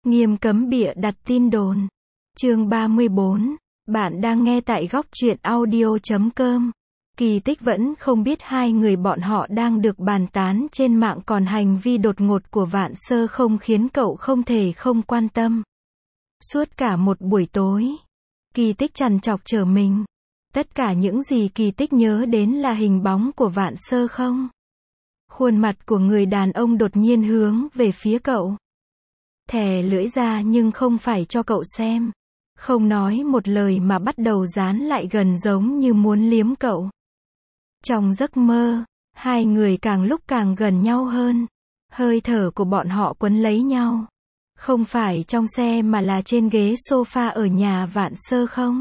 Nghiêm cấm bịa đặt tin đồn. Chương 34. Bạn đang nghe tại góc truyện audio.com. Kỳ Tích vẫn không biết hai người bọn họ đang được bàn tán trên mạng, còn hành vi đột ngột của Vạn Sơ không khiến cậu không thể không quan tâm. Suốt cả một buổi tối, Kỳ Tích trằn trọc trở mình. Tất cả những gì Kỳ Tích nhớ đến là hình bóng của Vạn Sơ không. Khuôn mặt của người đàn ông đột nhiên hướng về phía cậu. Thè lưỡi ra nhưng không phải cho cậu xem. Không nói một lời mà bắt đầu dán lại gần giống như muốn liếm cậu. Trong giấc mơ, hai người càng lúc càng gần nhau hơn. Hơi thở của bọn họ quấn lấy nhau. Không phải trong xe mà là trên ghế sofa ở nhà Vạn Sơ không.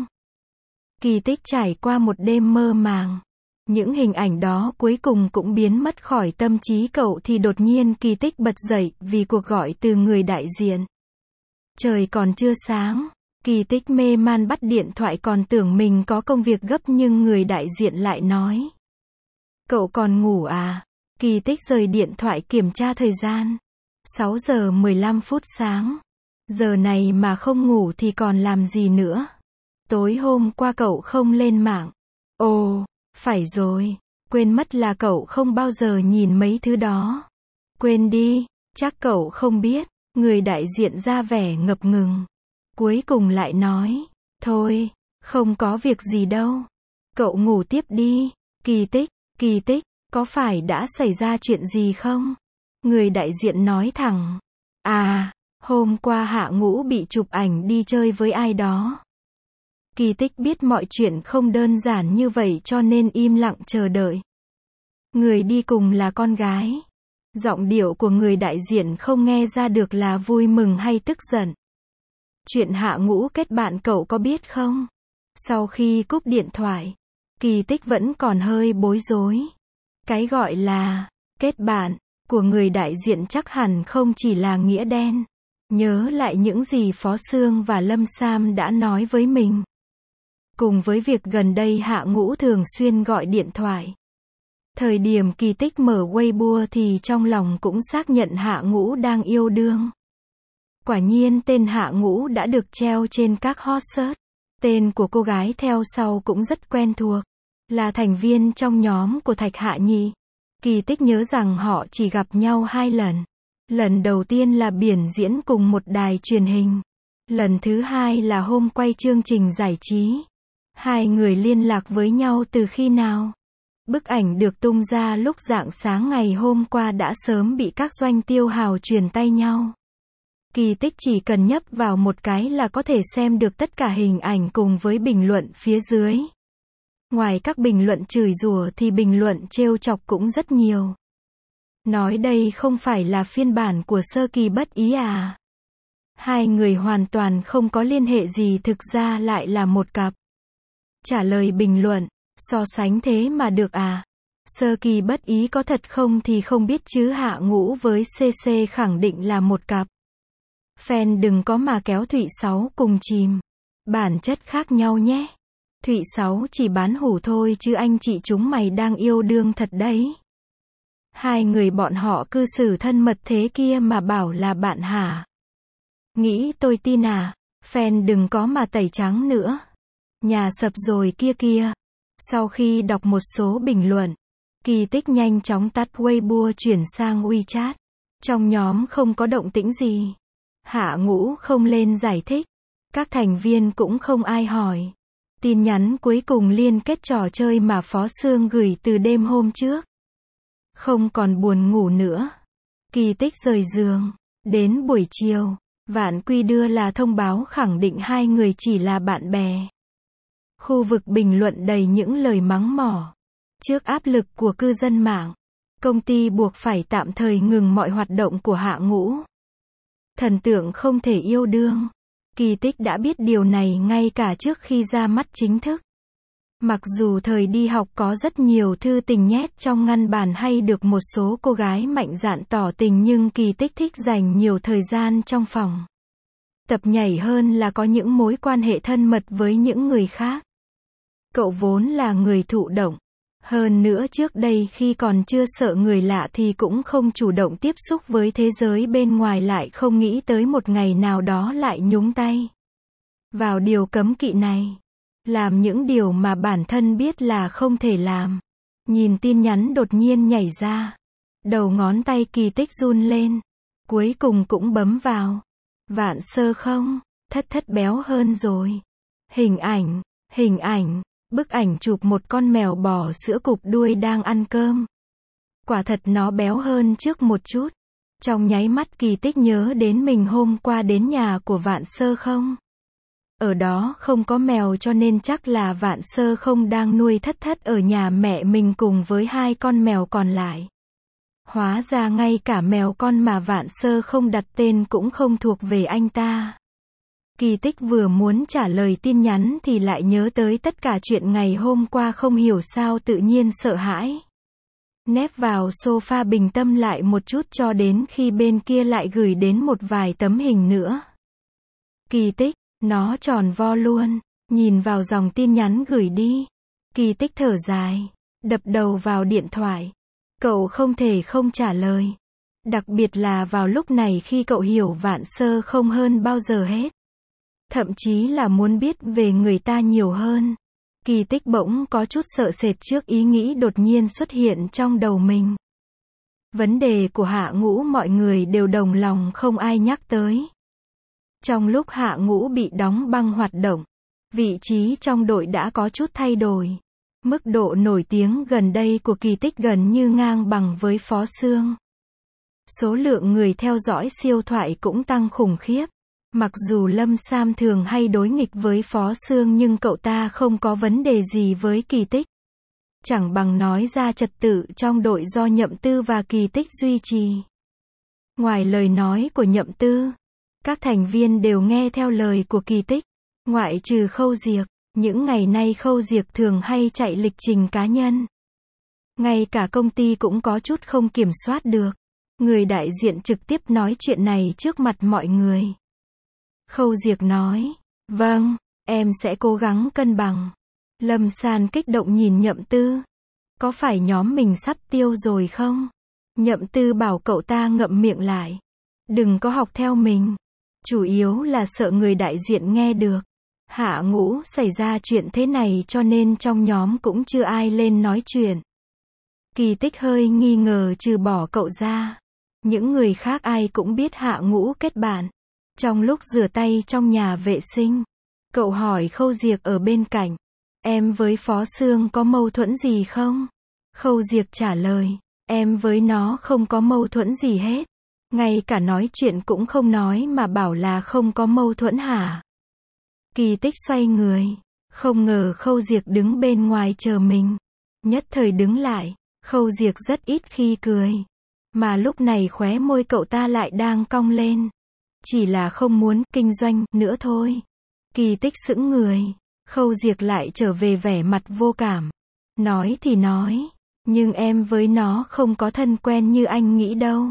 Kỳ Tích trải qua một đêm mơ màng. Những hình ảnh đó cuối cùng cũng biến mất khỏi tâm trí cậu thì đột nhiên Kỳ Tích bật dậy vì cuộc gọi từ người đại diện. Trời còn chưa sáng, Kỳ Tích mê man bắt điện thoại còn tưởng mình có công việc gấp nhưng người đại diện lại nói. Cậu còn ngủ à? Kỳ Tích rời điện thoại kiểm tra thời gian. 6 giờ 15 phút sáng. Giờ này mà không ngủ thì còn làm gì nữa? Tối hôm qua cậu không lên mạng. Ồ, phải rồi, quên mất là cậu không bao giờ nhìn mấy thứ đó. Quên đi, chắc cậu không biết. Người đại diện ra vẻ ngập ngừng. Cuối cùng lại nói, thôi, không có việc gì đâu. Cậu ngủ tiếp đi. Kỳ Tích, có phải đã xảy ra chuyện gì không? Người đại diện nói thẳng. À, hôm qua Hạ Ngũ bị chụp ảnh đi chơi với ai đó. Kỳ Tích biết mọi chuyện không đơn giản như vậy cho nên im lặng chờ đợi. Người đi cùng là con gái. Giọng điệu của người đại diện không nghe ra được là vui mừng hay tức giận. Chuyện Hạ Ngũ kết bạn cậu có biết không? Sau khi cúp điện thoại, Kỳ Tích vẫn còn hơi bối rối. Cái gọi là kết bạn của người đại diện chắc hẳn không chỉ là nghĩa đen. Nhớ lại những gì Phó Sương và Lâm Sam đã nói với mình. Cùng với việc gần đây Hạ Ngũ thường xuyên gọi điện thoại. Thời điểm Kỳ Tích mở Weibo thì trong lòng cũng xác nhận Hạ Ngũ đang yêu đương. Quả nhiên tên Hạ Ngũ đã được treo trên các hot search. Tên của cô gái theo sau cũng rất quen thuộc. Là thành viên trong nhóm của Thạch Hạ Nhi. Kỳ Tích nhớ rằng họ chỉ gặp nhau 2 lần. Lần đầu tiên là biển diễn cùng một đài truyền hình. Lần thứ hai là hôm quay chương trình giải trí. Hai người liên lạc với nhau từ khi nào? Bức ảnh được tung ra lúc rạng sáng ngày hôm qua đã sớm bị các doanh tiêu hào truyền tay nhau. Kỳ Tích chỉ cần nhấp vào một cái là có thể xem được tất cả hình ảnh cùng với bình luận phía dưới. Ngoài các bình luận chửi rủa thì bình luận trêu chọc cũng rất nhiều. Nói đây không phải là phiên bản của Sơ Kỳ Bất Ý à? Hai người hoàn toàn không có liên hệ gì, thực ra lại là một cặp. Trả lời bình luận, so sánh thế mà được à? Sơ Kỳ Bất Ý có thật không thì không biết chứ Hạ Ngũ với CC khẳng định là một cặp. Fan đừng có mà kéo Thụy Sáu cùng chìm. Bản chất khác nhau nhé. Thụy Sáu chỉ bán hủ thôi chứ anh chị chúng mày đang yêu đương thật đấy. Hai người bọn họ cư xử thân mật thế kia mà bảo là bạn hả? Nghĩ tôi tin à? Fan đừng có mà tẩy trắng nữa. Nhà sập rồi kia kia. Sau khi đọc một số bình luận, Kỳ Tích nhanh chóng tắt Weibo chuyển sang WeChat. Trong nhóm không có động tĩnh gì. Hạ Ngũ không lên giải thích. Các thành viên cũng không ai hỏi. Tin nhắn cuối cùng liên kết trò chơi mà Phó Sương gửi từ đêm hôm trước. Không còn buồn ngủ nữa. Kỳ Tích rời giường. Đến buổi chiều, Vạn Quy đưa là thông báo khẳng định hai người chỉ là bạn bè. Khu vực bình luận đầy những lời mắng mỏ. Trước áp lực của cư dân mạng, công ty buộc phải tạm thời ngừng mọi hoạt động của Hạ Ngũ. Thần tượng không thể yêu đương. Kỳ Tích đã biết điều này ngay cả trước khi ra mắt chính thức. Mặc dù thời đi học có rất nhiều thư tình nhét trong ngăn bàn hay được một số cô gái mạnh dạn tỏ tình nhưng Kỳ Tích thích dành nhiều thời gian trong phòng. Tập nhảy hơn là có những mối quan hệ thân mật với những người khác. Cậu vốn là người thụ động. Hơn nữa trước đây khi còn chưa sợ người lạ thì cũng không chủ động tiếp xúc với thế giới bên ngoài, lại không nghĩ tới một ngày nào đó lại nhúng tay vào điều cấm kỵ này. Làm những điều mà bản thân biết là không thể làm. Nhìn tin nhắn đột nhiên nhảy ra. Đầu ngón tay Kỳ Tích run lên. Cuối cùng cũng bấm vào. Vạn Sơ không? Thất béo hơn rồi. Hình ảnh. Bức ảnh chụp một con mèo bò sữa cụp đuôi đang ăn cơm. Quả thật nó béo hơn trước một chút. Trong nháy mắt Kỳ Tích nhớ đến mình hôm qua đến nhà của Vạn Sơ không. Ở đó không có mèo cho nên chắc là Vạn Sơ không đang nuôi thất ở nhà mẹ mình cùng với 2 con mèo còn lại. Hóa ra ngay cả mèo con mà Vạn Sơ không đặt tên cũng không thuộc về anh ta. Kỳ Tích vừa muốn trả lời tin nhắn thì lại nhớ tới tất cả chuyện ngày hôm qua, không hiểu sao tự nhiên sợ hãi. Nép vào sofa bình tâm lại một chút cho đến khi bên kia lại gửi đến một vài tấm hình nữa. Kỳ Tích, nó tròn vo luôn. Nhìn vào dòng tin nhắn gửi đi. Kỳ Tích thở dài. Đập đầu vào điện thoại. Cậu không thể không trả lời. Đặc biệt là vào lúc này khi cậu hiểu Vạn Sơ không hơn bao giờ hết. Thậm chí là muốn biết về người ta nhiều hơn. Kỳ Tích bỗng có chút sợ sệt trước ý nghĩ đột nhiên xuất hiện trong đầu mình. Vấn đề của Hạ Ngũ mọi người đều đồng lòng không ai nhắc tới. Trong lúc Hạ Ngũ bị đóng băng hoạt động, vị trí trong đội đã có chút thay đổi. Mức độ nổi tiếng gần đây của Kỳ Tích gần như ngang bằng với Phó Sương. Số lượng người theo dõi siêu thoại cũng tăng khủng khiếp. Mặc dù Lâm Sam thường hay đối nghịch với Phó Sương nhưng cậu ta không có vấn đề gì với Kỳ Tích. Chẳng bằng nói ra trật tự trong đội do Nhậm Tư và Kỳ Tích duy trì. Ngoài lời nói của Nhậm Tư, các thành viên đều nghe theo lời của Kỳ Tích. Ngoại trừ Khâu Diệc, những ngày nay Khâu Diệc thường hay chạy lịch trình cá nhân. Ngay cả công ty cũng có chút không kiểm soát được. Người đại diện trực tiếp nói chuyện này trước mặt mọi người. Khâu Diệc nói, vâng, em sẽ cố gắng cân bằng. Lâm San kích động nhìn Nhậm Tư. Có phải nhóm mình sắp tiêu rồi không? Nhậm Tư bảo cậu ta ngậm miệng lại. Đừng có học theo mình. Chủ yếu là sợ người đại diện nghe được. Hạ Ngũ xảy ra chuyện thế này cho nên trong nhóm cũng chưa ai lên nói chuyện. Kỳ Tích hơi nghi ngờ trừ bỏ cậu ra. Những người khác ai cũng biết Hạ Ngũ kết bạn. Trong lúc rửa tay trong nhà vệ sinh, cậu hỏi Khâu Diệc ở bên cạnh. Em với Phó Sương có mâu thuẫn gì không? Khâu Diệc trả lời. Em với nó không có mâu thuẫn gì hết. Ngay cả nói chuyện cũng không nói mà bảo là không có mâu thuẫn hả? Kỳ Tích xoay người. Không ngờ Khâu Diệc đứng bên ngoài chờ mình. Nhất thời đứng lại. Khâu Diệc rất ít khi cười. Mà lúc này khóe môi cậu ta lại đang cong lên. Chỉ là không muốn kinh doanh nữa thôi. Kỳ Tích sững người. Khâu Diệc lại trở về vẻ mặt vô cảm. Nói thì nói. Nhưng em với nó không có thân quen như anh nghĩ đâu.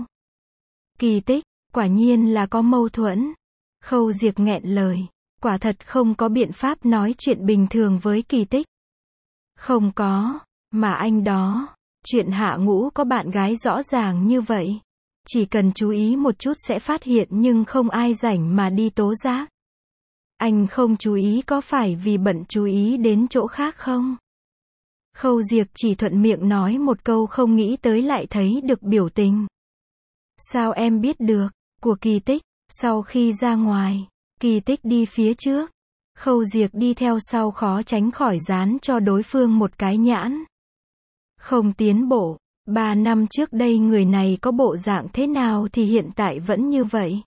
Kỳ Tích, quả nhiên là có mâu thuẫn. Khâu Diệc nghẹn lời. Quả thật không có biện pháp nói chuyện bình thường với Kỳ Tích. Không có. Mà anh đó. Chuyện Hạ Ngũ có bạn gái rõ ràng như vậy. Chỉ cần chú ý một chút sẽ phát hiện nhưng không ai rảnh mà đi tố giác. Anh không chú ý có phải vì bận chú ý đến chỗ khác không? Khâu Diệc chỉ thuận miệng nói một câu không nghĩ tới lại thấy được biểu tình. Sao em biết được? Của Kỳ Tích. Sau khi ra ngoài, Kỳ Tích đi phía trước. Khâu Diệc đi theo sau khó tránh khỏi dán cho đối phương một cái nhãn. Không tiến bộ. 3 năm trước đây người này có bộ dạng thế nào thì hiện tại vẫn như vậy.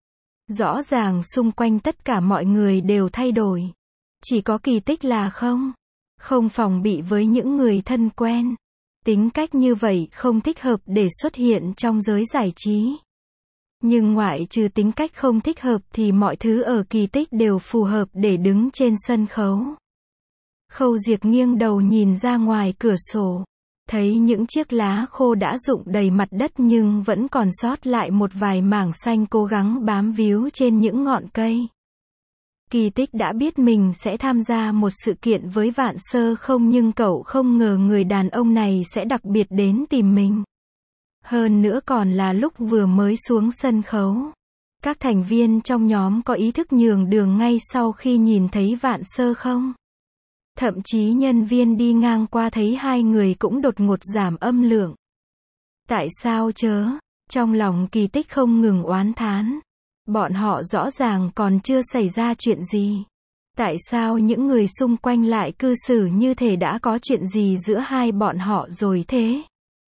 Rõ ràng xung quanh tất cả mọi người đều thay đổi. Chỉ có Kỳ Tích là không phòng bị với những người thân quen. Tính cách như vậy không thích hợp để xuất hiện trong giới giải trí. Nhưng ngoại trừ tính cách không thích hợp thì mọi thứ ở Kỳ Tích đều phù hợp để đứng trên sân khấu. Khâu Diệc nghiêng đầu nhìn ra ngoài cửa sổ. Thấy những chiếc lá khô đã rụng đầy mặt đất nhưng vẫn còn sót lại một vài mảng xanh cố gắng bám víu trên những ngọn cây. Kỳ Tích đã biết mình sẽ tham gia một sự kiện với Vạn Sơ Không nhưng cậu không ngờ người đàn ông này sẽ đặc biệt đến tìm mình. Hơn nữa còn là lúc vừa mới xuống sân khấu. Các thành viên trong nhóm có ý thức nhường đường ngay sau khi nhìn thấy Vạn Sơ Không. Thậm chí nhân viên đi ngang qua thấy hai người cũng đột ngột giảm âm lượng. Tại sao chớ? Trong lòng Kỳ Tích không ngừng oán thán. Bọn họ rõ ràng còn chưa xảy ra chuyện gì. Tại sao những người xung quanh lại cư xử như thể đã có chuyện gì giữa hai bọn họ rồi thế?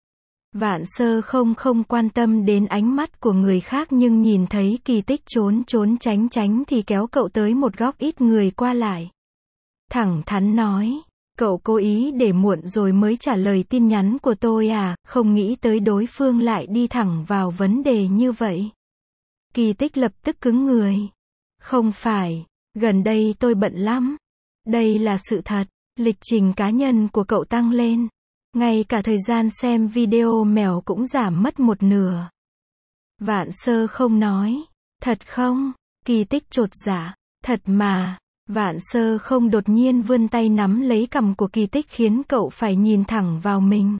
Vạn Sơ không quan tâm đến ánh mắt của người khác nhưng nhìn thấy Kỳ Tích trốn tránh thì kéo cậu tới một góc ít người qua lại. Thẳng thắn nói, cậu cố ý để muộn rồi mới trả lời tin nhắn của tôi à, không nghĩ tới đối phương lại đi thẳng vào vấn đề như vậy. Kỳ Tích lập tức cứng người. Không phải, gần đây tôi bận lắm. Đây là sự thật, lịch trình cá nhân của cậu tăng lên. Ngay cả thời gian xem video mèo cũng giảm mất một nửa. Vạn Sơ Không nói, thật không? Kỳ Tích chột dạ, thật mà. Vạn Sơ Không đột nhiên vươn tay nắm lấy cằm của Kỳ Tích khiến cậu phải nhìn thẳng vào mình.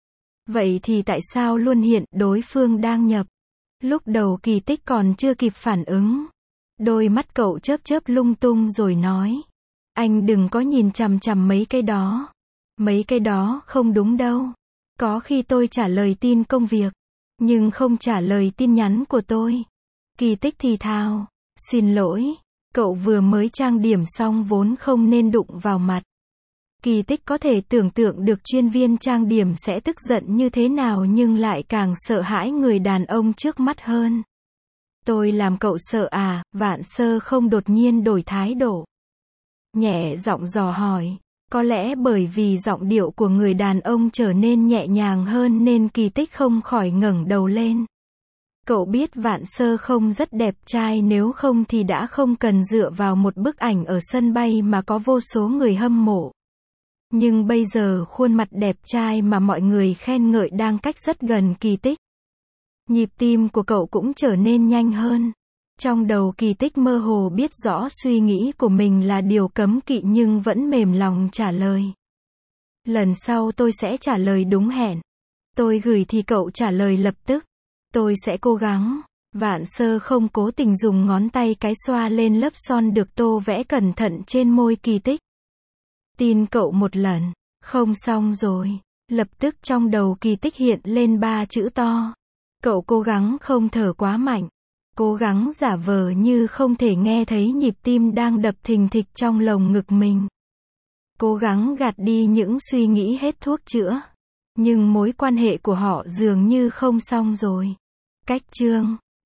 Vậy thì tại sao luôn hiện đối phương đang nhập? Lúc đầu Kỳ Tích còn chưa kịp phản ứng. Đôi mắt cậu chớp lung tung rồi nói. Anh đừng có nhìn chằm chằm mấy cái đó. Mấy cái đó không đúng đâu. Có khi tôi trả lời tin công việc, nhưng không trả lời tin nhắn của tôi. Kỳ Tích thì thào. Xin lỗi. Cậu vừa mới trang điểm xong vốn không nên đụng vào mặt. Kỳ Tích có thể tưởng tượng được chuyên viên trang điểm sẽ tức giận như thế nào nhưng lại càng sợ hãi người đàn ông trước mắt hơn. Tôi làm cậu sợ à? Vạn Sơ Không đột nhiên đổi thái độ. Nhẹ giọng dò hỏi. Có lẽ bởi vì giọng điệu của người đàn ông trở nên nhẹ nhàng hơn nên Kỳ Tích không khỏi ngẩng đầu lên. Cậu biết Vạn Sơ Không rất đẹp trai, nếu không thì đã không cần dựa vào một bức ảnh ở sân bay mà có vô số người hâm mộ. Nhưng bây giờ khuôn mặt đẹp trai mà mọi người khen ngợi đang cách rất gần Kỳ Tích. Nhịp tim của cậu cũng trở nên nhanh hơn. Trong đầu Kỳ Tích mơ hồ biết rõ suy nghĩ của mình là điều cấm kỵ nhưng vẫn mềm lòng trả lời. Lần sau tôi sẽ trả lời đúng hẹn. Tôi gửi thì cậu trả lời lập tức. Tôi sẽ cố gắng. Vạn Sơ Không cố tình dùng ngón tay cái xoa lên lớp son được tô vẽ cẩn thận trên môi Kỳ Tích. Tin cậu một lần. Không xong rồi. Lập tức trong đầu Kỳ Tích hiện lên 3 chữ to. Cậu cố gắng không thở quá mạnh. Cố gắng giả vờ như không thể nghe thấy nhịp tim đang đập thình thịch trong lồng ngực mình. Cố gắng gạt đi những suy nghĩ hết thuốc chữa. Nhưng mối quan hệ của họ dường như không xong rồi. Cách chương